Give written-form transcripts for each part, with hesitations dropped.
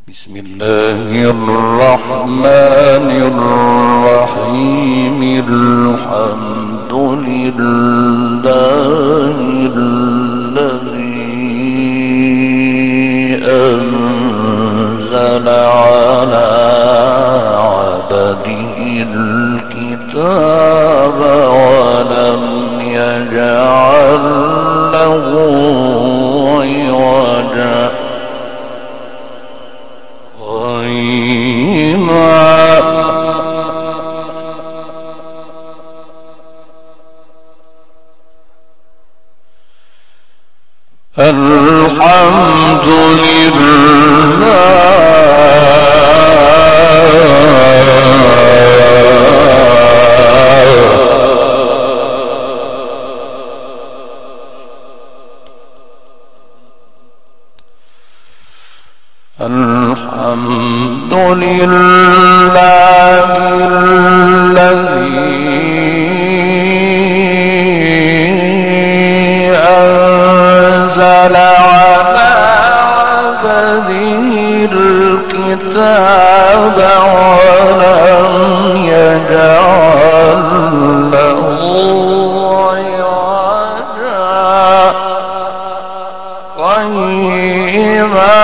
بسم الله الرحمن الرحيم. الحمد لله الذي أنزل على عبده الكتاب ولم يجعل له عوجا الحمد لله الذي أنزل على عبده الكتاب ولم يجعل له عوجا قيما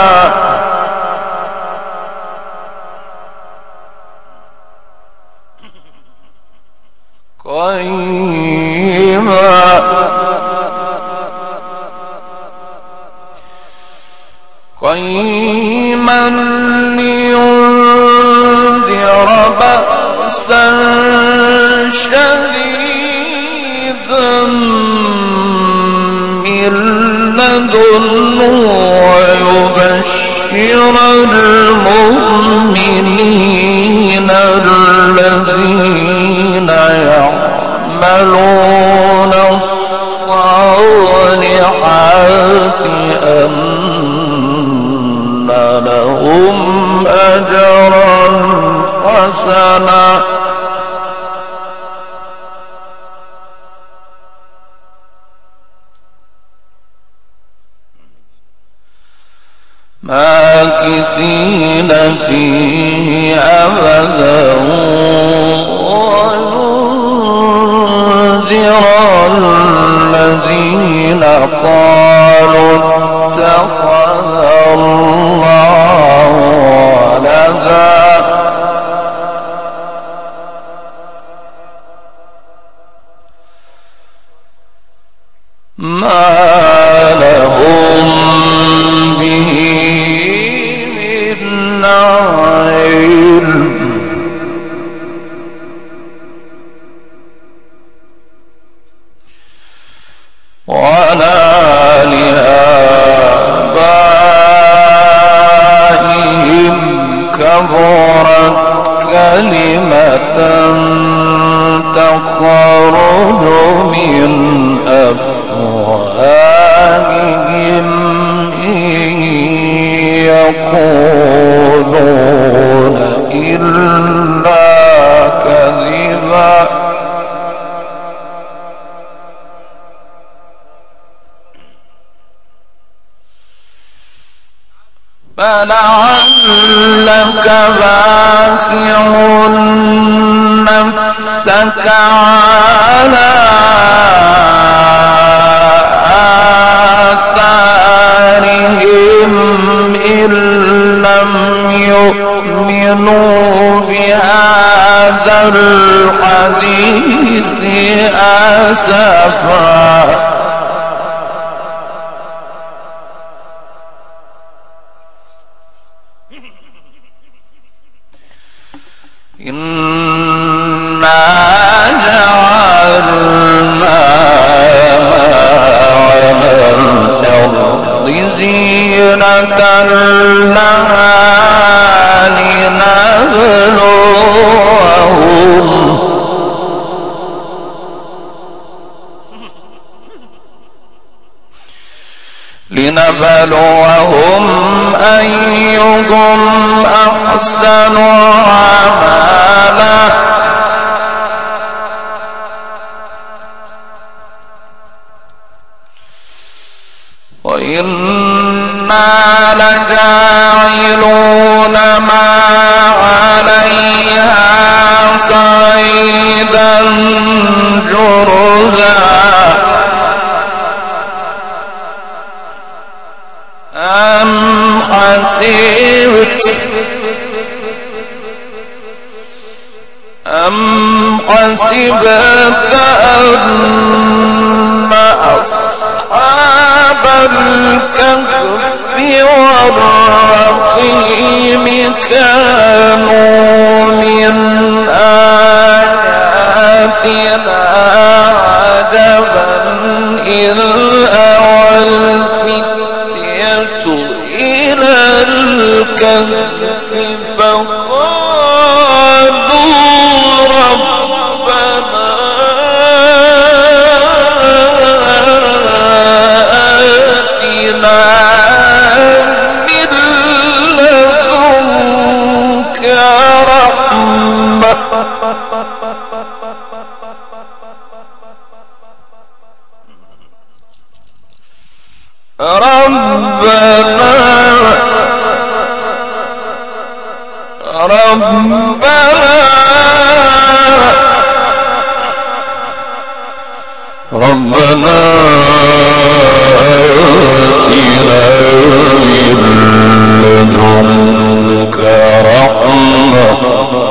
قيما لينذر بأسا شديدا من لدنه ويبشر المؤمنين الذين يعملون الصالحات أن لهم أجرا حسنا ماكثين فيه أبدا وينذر الذين قالوا اتخذ الله ولدا ما لهم به من علم ولا لآبائهم كبرت كلمة تخرج من أفواههم إن يقولون إلا كذبا فلعلك باخع نفسك على آثارهم إن لم يؤمنوا بهذا الحديث أسفا إنا جعلنا على الأرض زينة لها لنبلوهم أيهم أحسن عملا وإنا لجاعلون أم حسبت أن أصحاب الكهف والرقيم كانوا من آياتنا عجبا إذ أوى الفتية إلى الكهف فقالوا ربنا آتنا من لدنك رحمة ربنا آتنا من لدنك رحمة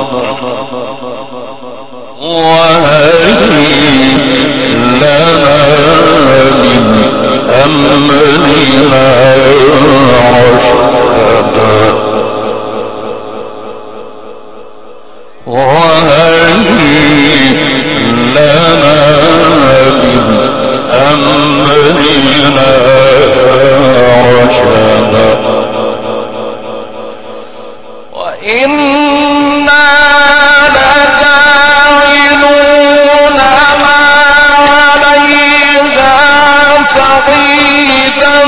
وهيئ لنا من أمرنا رشدا وهيئ لنا من أمرنا رشدا وإنا لجاعلون ما عليها صعيدا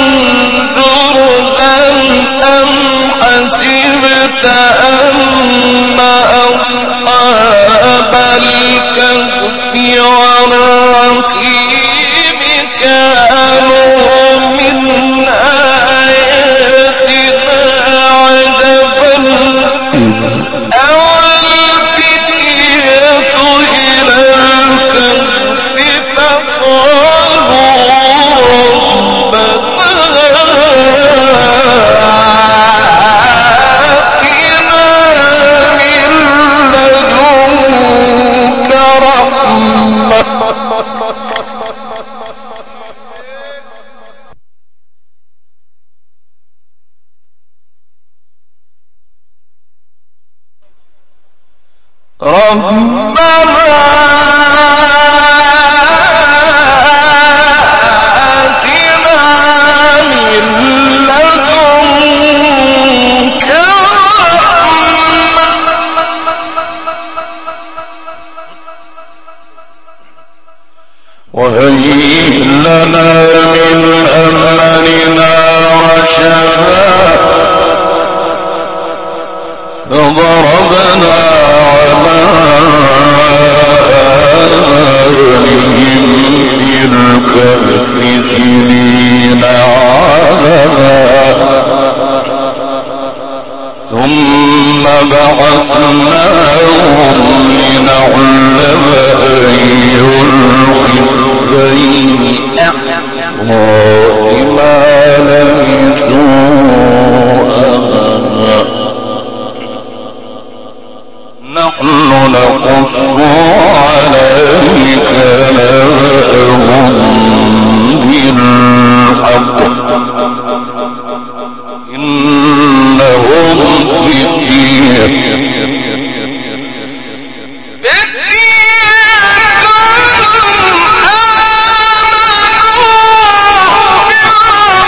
جرزا أم حسبت أن أصحاب الكهف والرقيم كانوا من آياتنا عجبا أوى الفتية إلى الكهف فقالوا ربنا آتنا من لدنك رحمة وهيئ لنا من أمرنا رشدا فضربنا على آذانهم في الكهف سنين عددا ثم بعثناهم لنعلم أي الحزبين أحصى لما لبثوا أمدا نحن نقص عليك نبأهم بالحق إنهم فتية آمنوا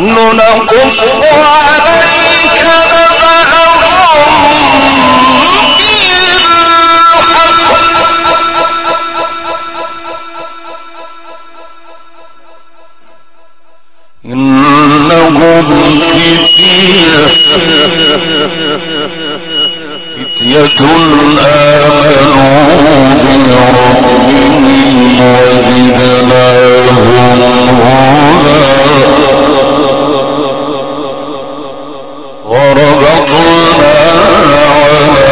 نحن نقص عليك إنهم فتية آمنوا بربهم وزدناهم هدى وربطنا على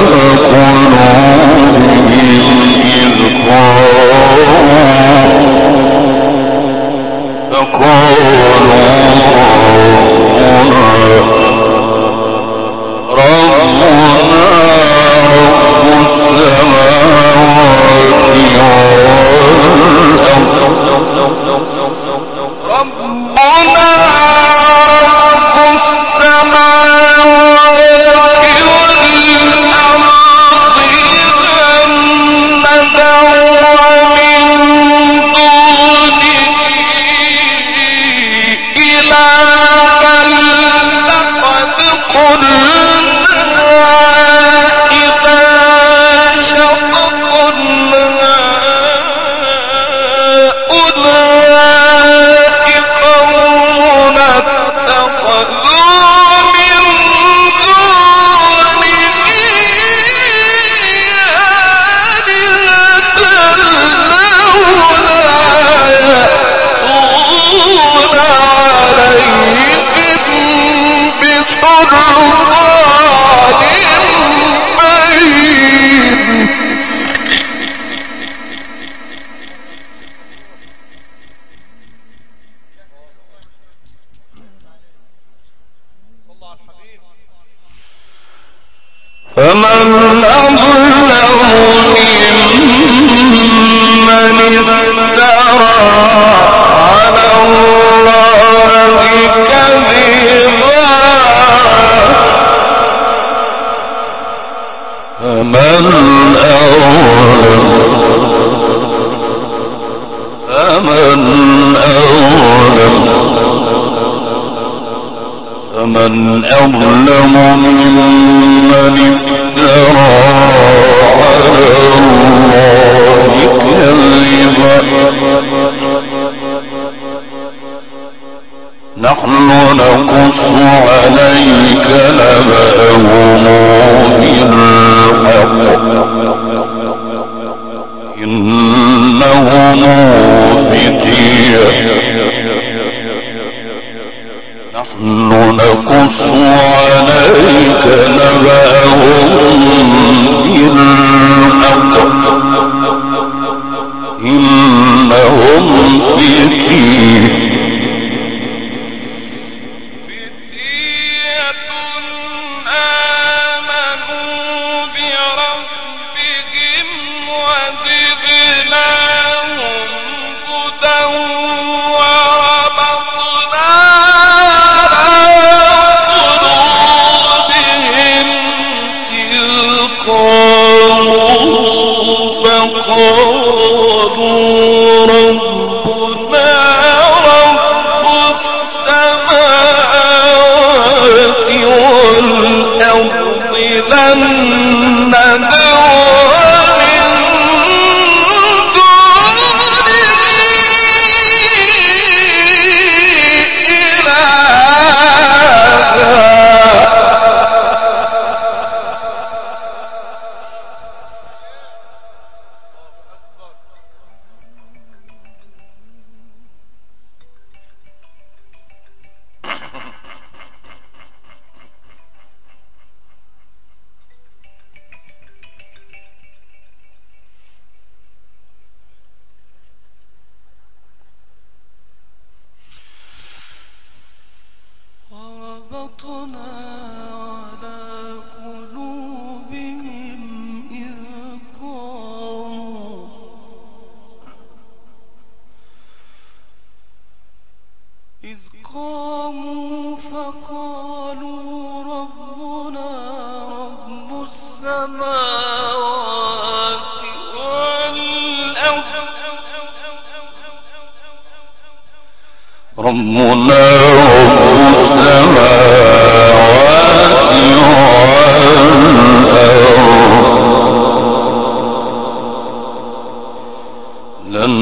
قلوبهم إذ فقالوا ربنا رب السماوات والأرض ربنا رب السماوات والأرض لن ندعو من دونه إلها لقد قلنا إذا شططنا أولئك قوم اتخذوا من دونه آلهة لولا يأتون عليهم بسلطان بين فمن أظلم ممن افترى على الله كذبا فمن أظلم ممن افترى على الله كذبا نحن نقص عليك نبأهم بالحق إنهم فتية نحن نقص عليك نبأهم بالحق إنهم فتية آمنوا بربهم وزدناهم هدى وربطنا ربنا رب السماوات والأرض لن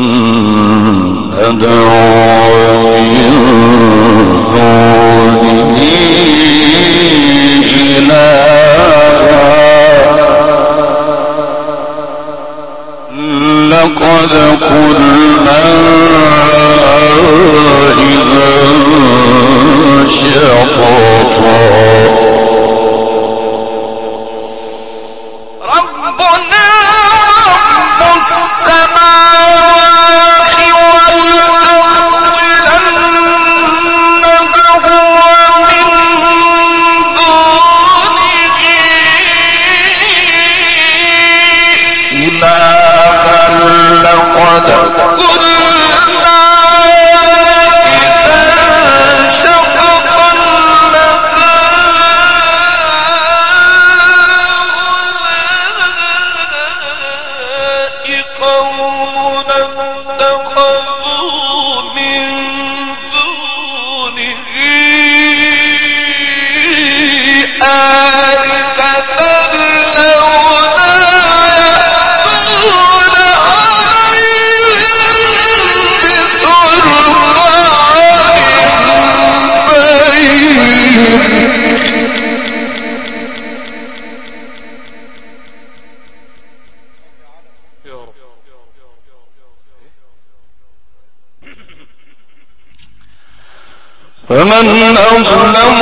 ندعو من دونه إلها لقد قلنا إذا شططا ربنا رب السماوات والأرض لن ندعو من دونه إلها لقد قلنا إذا شططا قوم اتخذوا من دونه آلهة لولا يأتون عليهم بسلطان بين فمن أظلم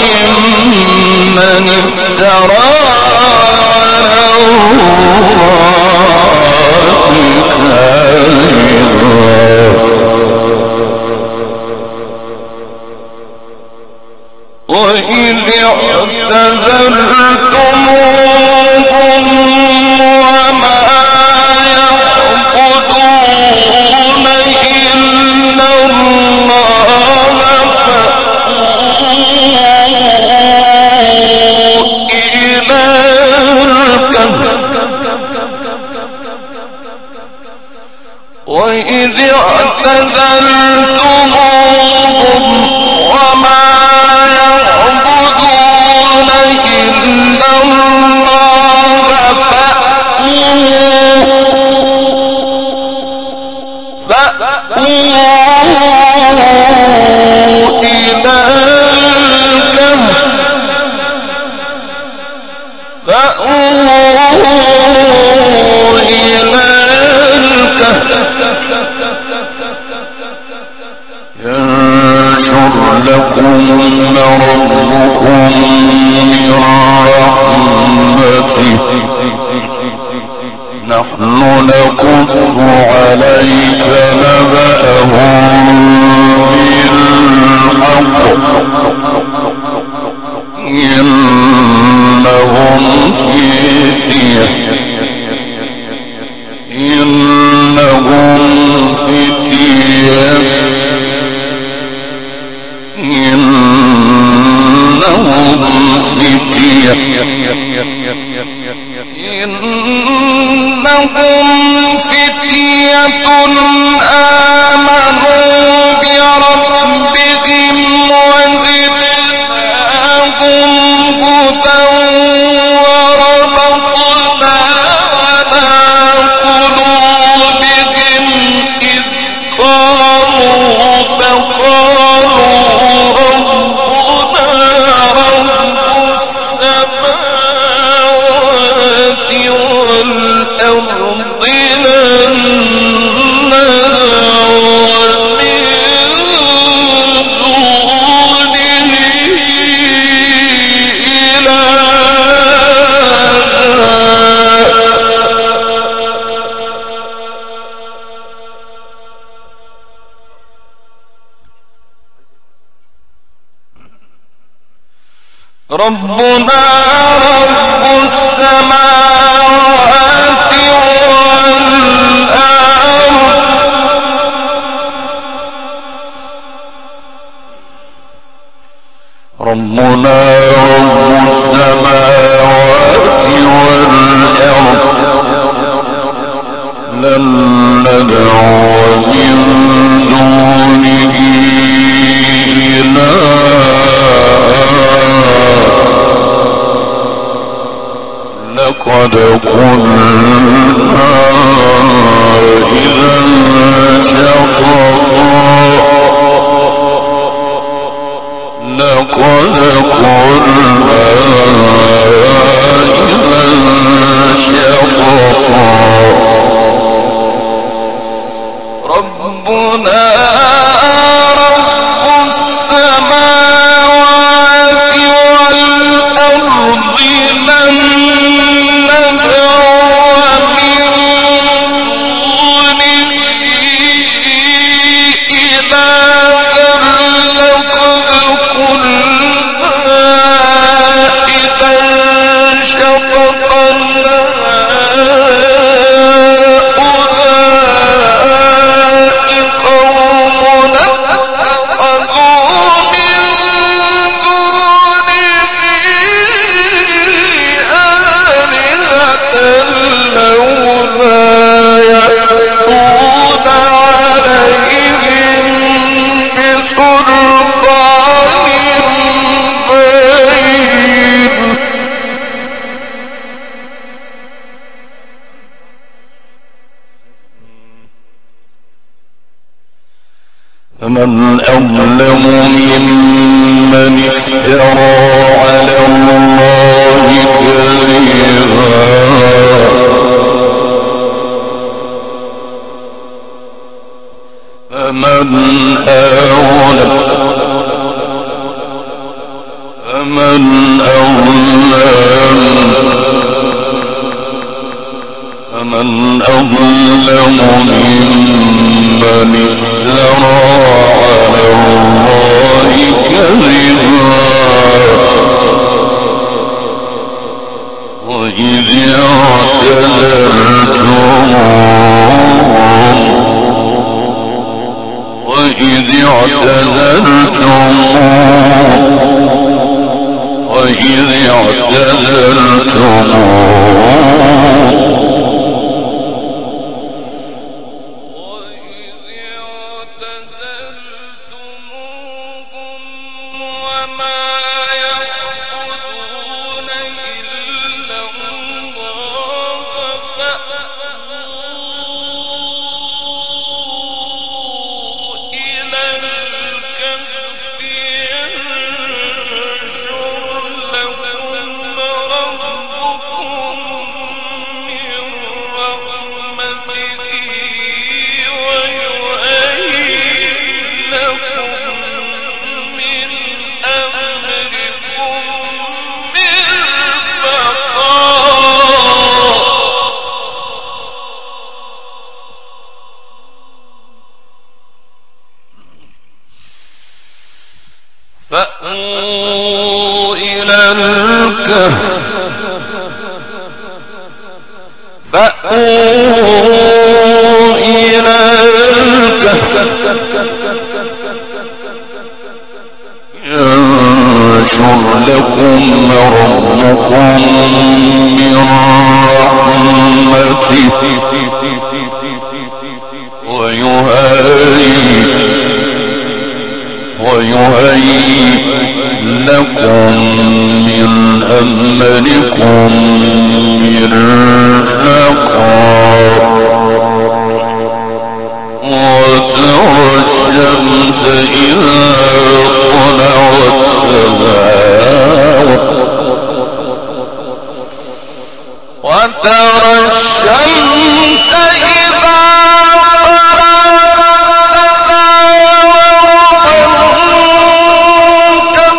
ممن افترى على الله كاذبا وإذ اعتزلتموهم وما يعبدون إلا الله وإذ اعتزلتموهم وما يعبدون إلا الله فأووا إلى الكهف ينشر لكم ربكم من رحمته نحن نقص عليك نبأهم بالحق إنهم فتية آمنوا بربهم وزدناهم هدى وربطنا على قلوبهم إذ قاموا فقالوا ربنا رب السماوات والأرض لن ندعو من دونه إلها ربنا رب السماوات والأرض ربنا رب السماوات والأرض لن ندعو من دونه لقد قلنا إذا شططا لقد قلنا إذا شططا ربنا فمن أظلم ممن افترى على الله كذبا فمن أظلم ممن افترى على الله كذبا وإذ اعتزلتموهم وما يعبدون إلا الله فأووا إلى الكهف ينشر لكم ربكم من رحمته ويهيئ لكم من أمركم مرفقا فأووا إلى الكهف ينشر لكم ربكم من رحمته ويهيئ لكم من أمركم مرفقا وترى الشمس إذا طلعت تزاور وترى الشمس إذا طلعت تزاور عن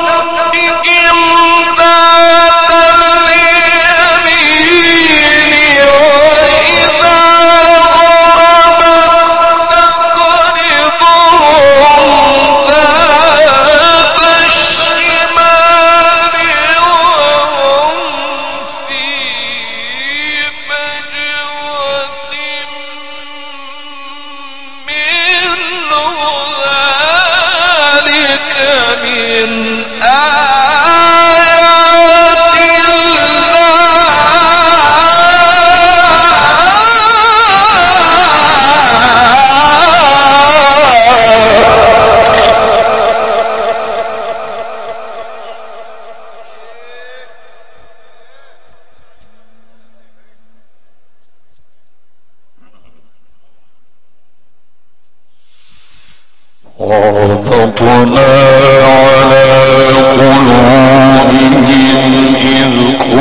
وربطنا على قلوبهم إذ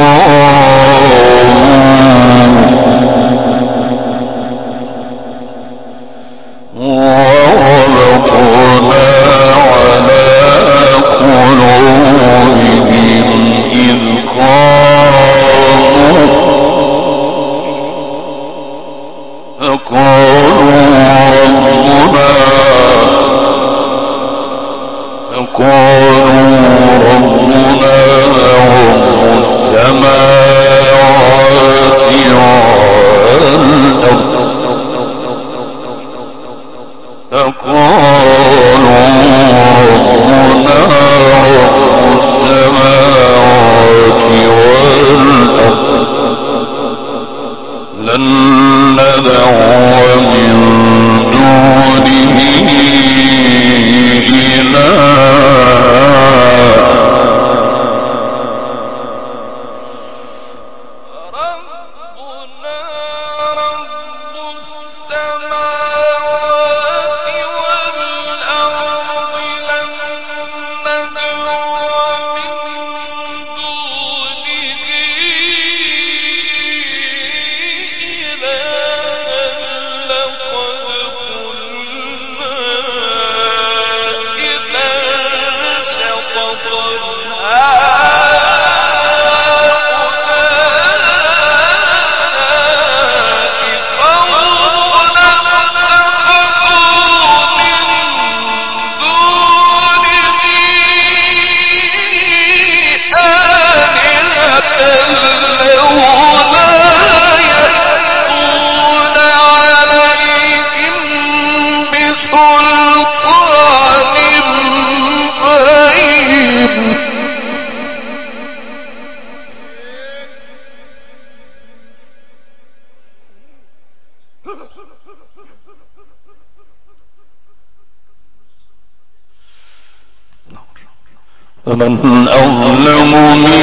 فمن أظلم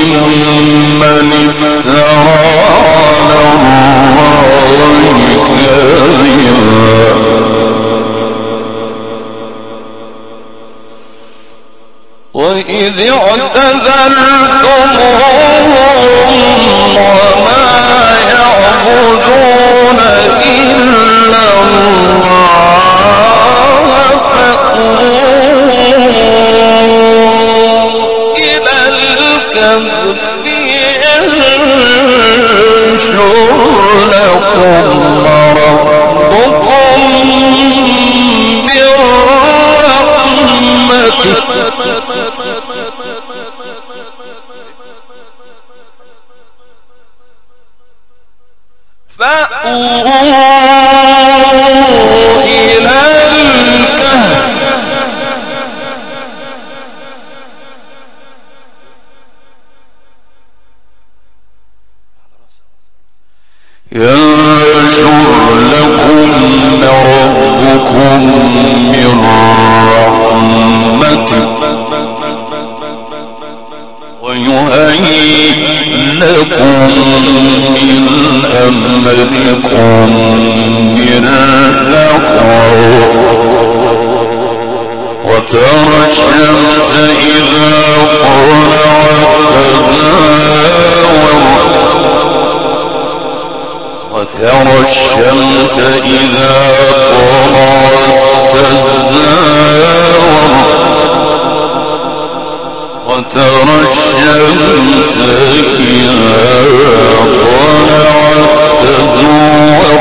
ممن افترى على الله كذبا وإذ اعتزلتموهم وما يعبدون إلا الله فأووا إلى الكهف ينشر لكم ربكم من رحمته فأووا إلى الكهف ينشر لكم ربكم من رحمته ويهيئ لكم من أمركم مرفقا وترى الشمس إذا طلعت تزاور وترى الشمس إذا طلعت تزاور وترى الشمس إذا طلعت تزاور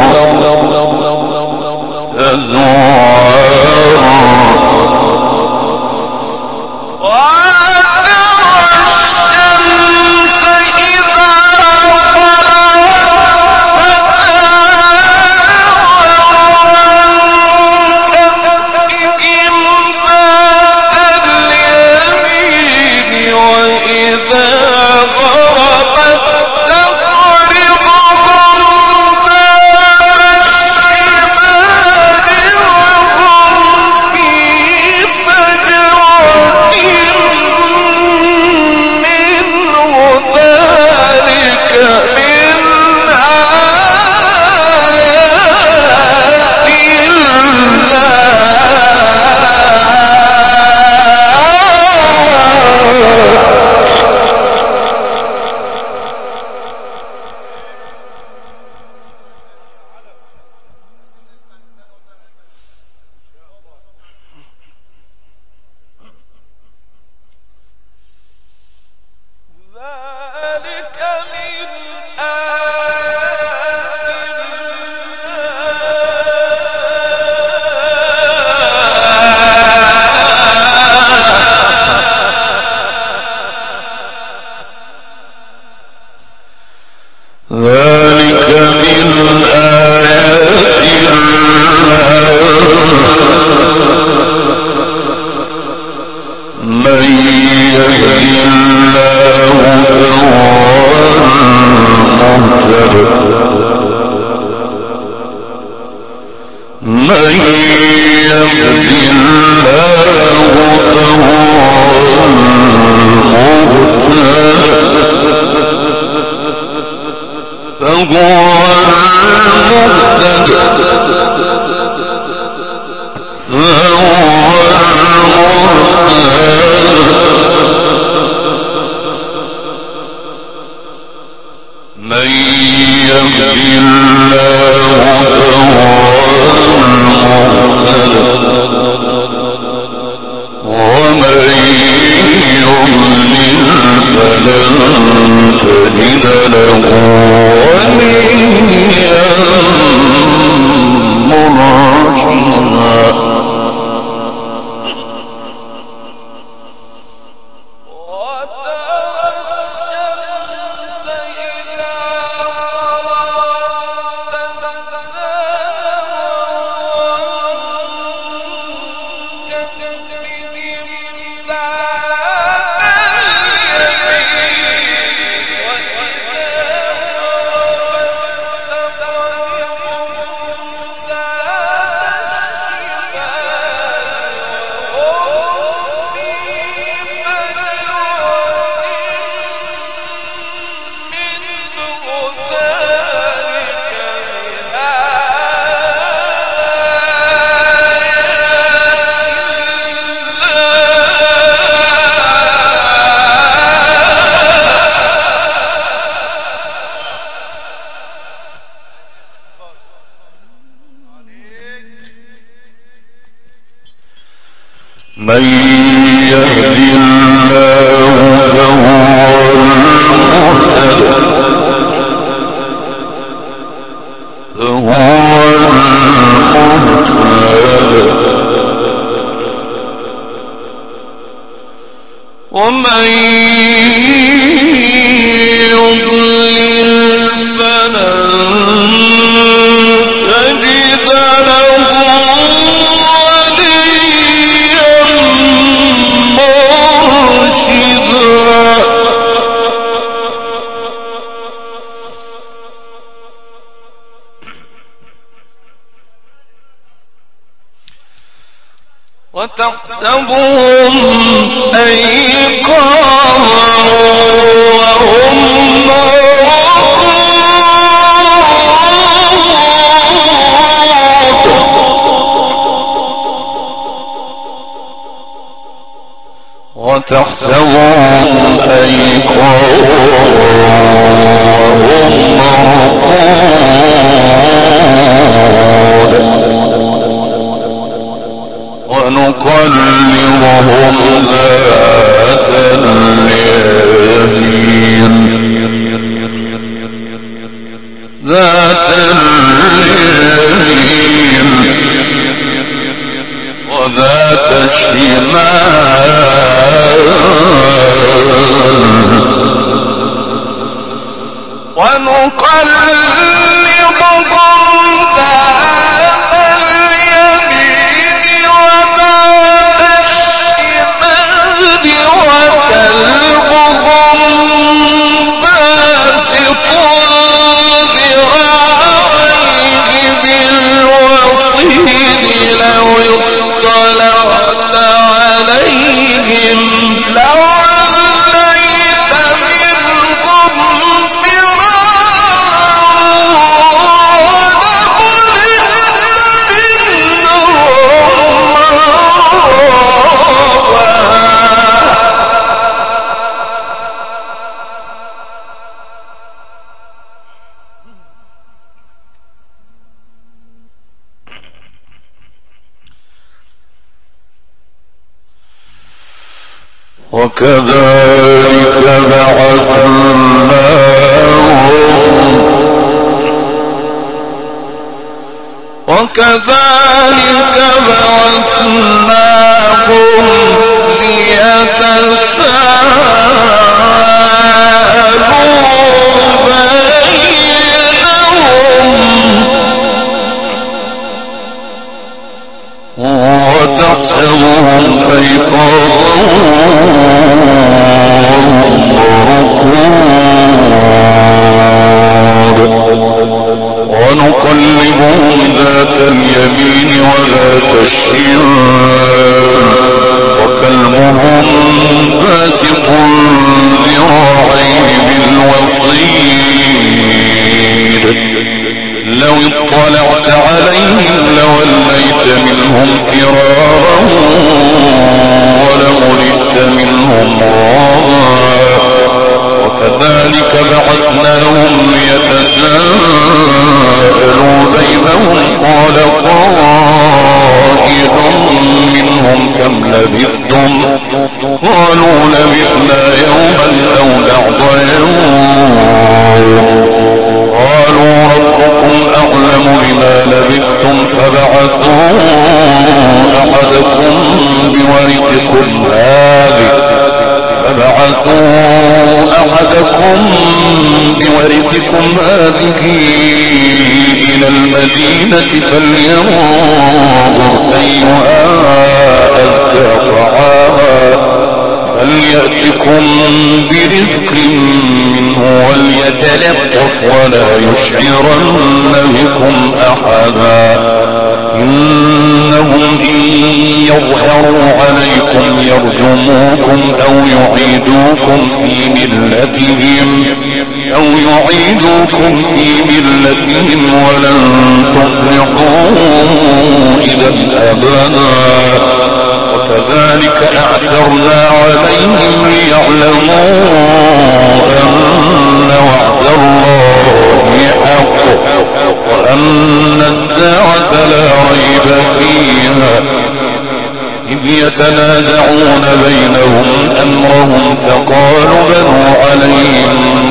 الله فهو المهتد من يهد الله فهو من يهد الله فهو المهتد ومن يضلل فلن تجد له وليا مرشدا وتحسبهم أيقاظا وهم وتحسبهم أيقاظا وهم مرقود ونقلبهم ذات اليمين وذات الشمال ونقلبهم ذات اليمين وذات الشمال وكلبهم باسط ذراعيه بالوصيد لو اطلعت عليهم لوليت منهم وكذلك بعثناهم ليتساءلوا بينهم وتحسبهم أيقاظا يوما أو بعض يوم قالوا ربكم أعلم بما لبثتم فبعثوا أحدكم بورقكم هذه إلى المدينة فلينظر أيها أزكى طعاما فليأتكم برزق منه وليتلطف ولا يشعرن بكم أحدا إنهم إن يظهروا عليكم يرجموكم أو يعيدوكم في ملتهم ولن تفلحوا إذا أبدا وكذلك أعثرنا عليهم ليعلموا أن وعد الله حق وأن الساعة لا ريب فيها إذ يتنازعون بينهم أمرهم فقالوا بنوا عليهم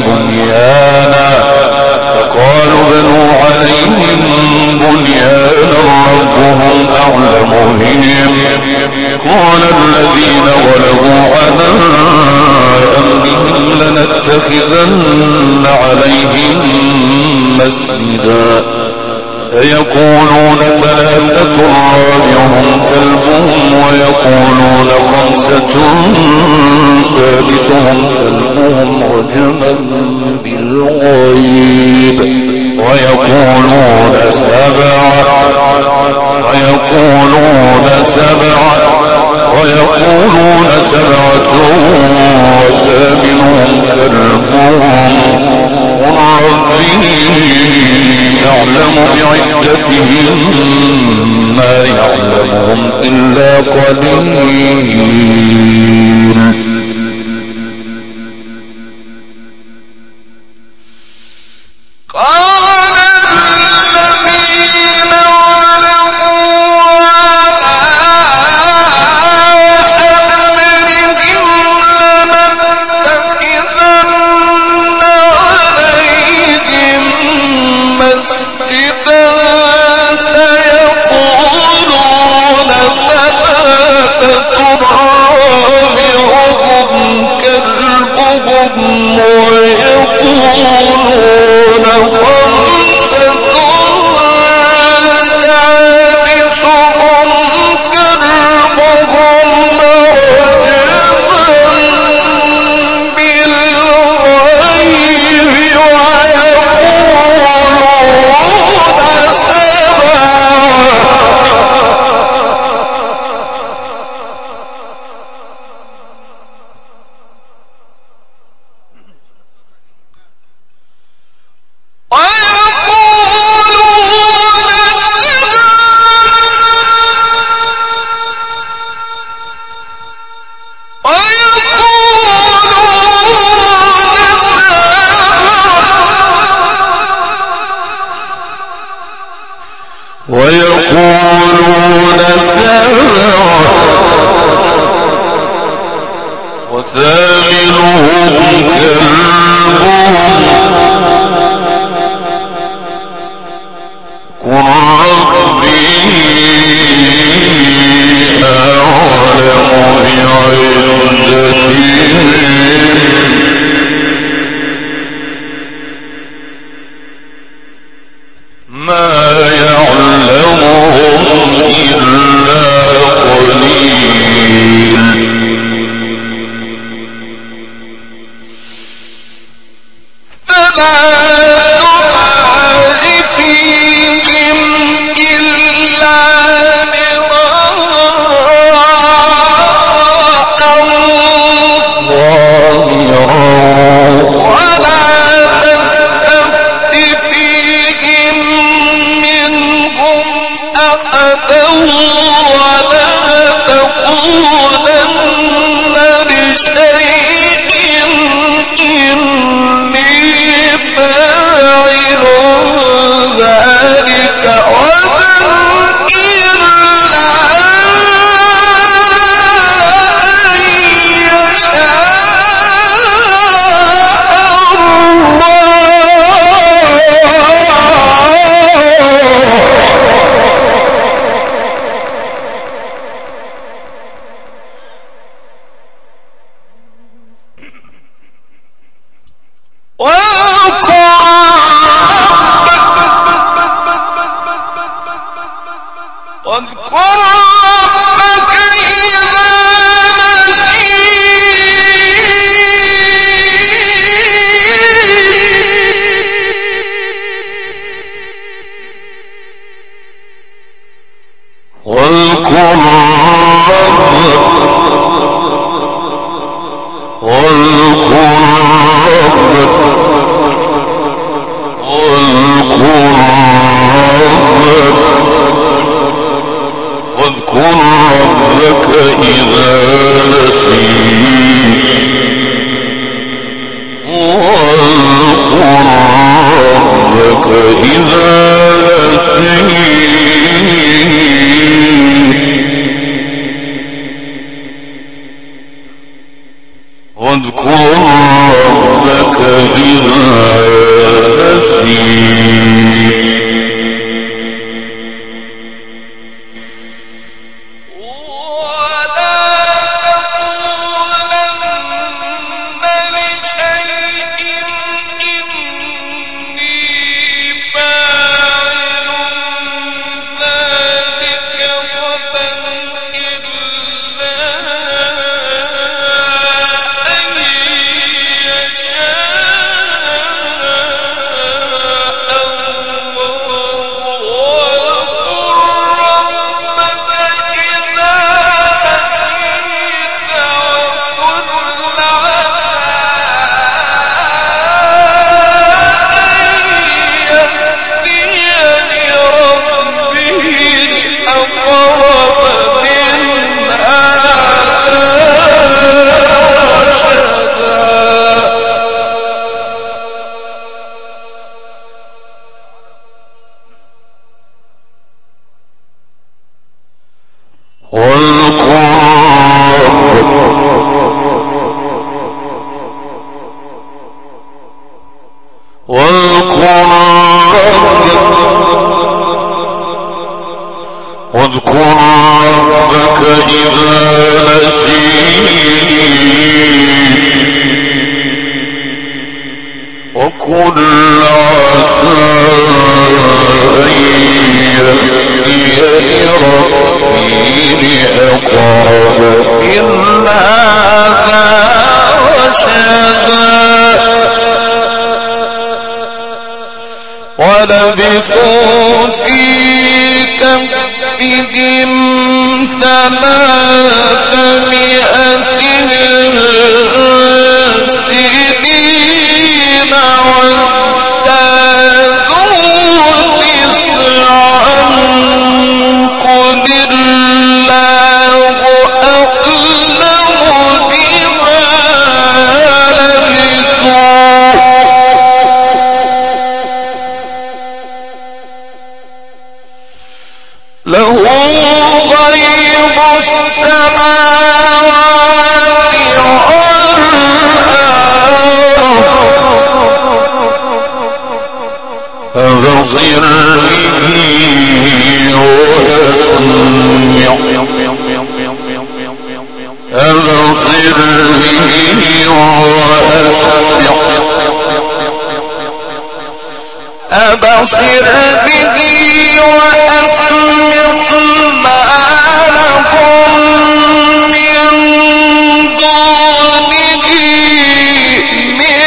بنيانا ربهم أعلم بهم قال الذين غلبوا على أمرهم لنتخذن عليهم مسجدا سيقولون ثلاثة رابعهم كلبهم ويقولون خمسة سادسهم كلبهم رجما بالغيب ويقولون سبعة وثامنهم كلبهم قل ربي أعلم بعدتهم ما يعلمهم إلا قليل ويقولون سبعة وثامنهم كلبهم قل ربي أعلم بعدتهم ما يعلمهم إلا قليل واذكر ربك إذا نسيت وقل عسى أن يهديني ربي لأقرب من هذا رشدا ولبثوا في كهفهم 300 سنين وازدادوا 9 قل الله أعلم بما لبثوا له غيب السماوات والأرض أبصر به وأسمع أبصر به وأسمع أبصر به وأسمع ما لكم من دونه من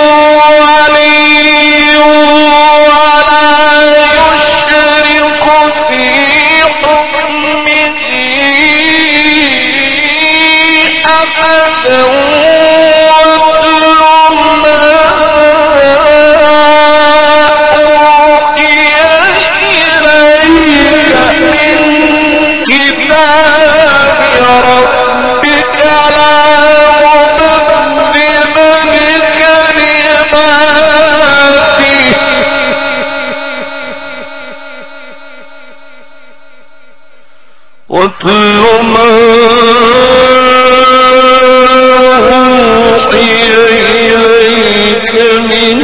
ولي ولا يشرك في حكمه أحدا واتل ما أوحي إليك من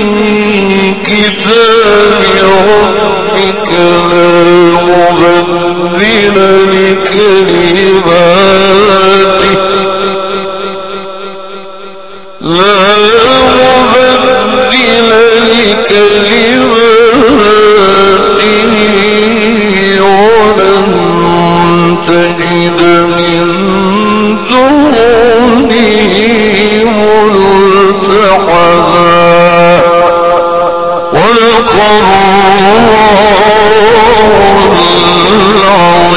كتاب ربك لا مبدل لكلماته لا مبدل لكلماته ولن تجد من دونه ملتحدا ولقد الله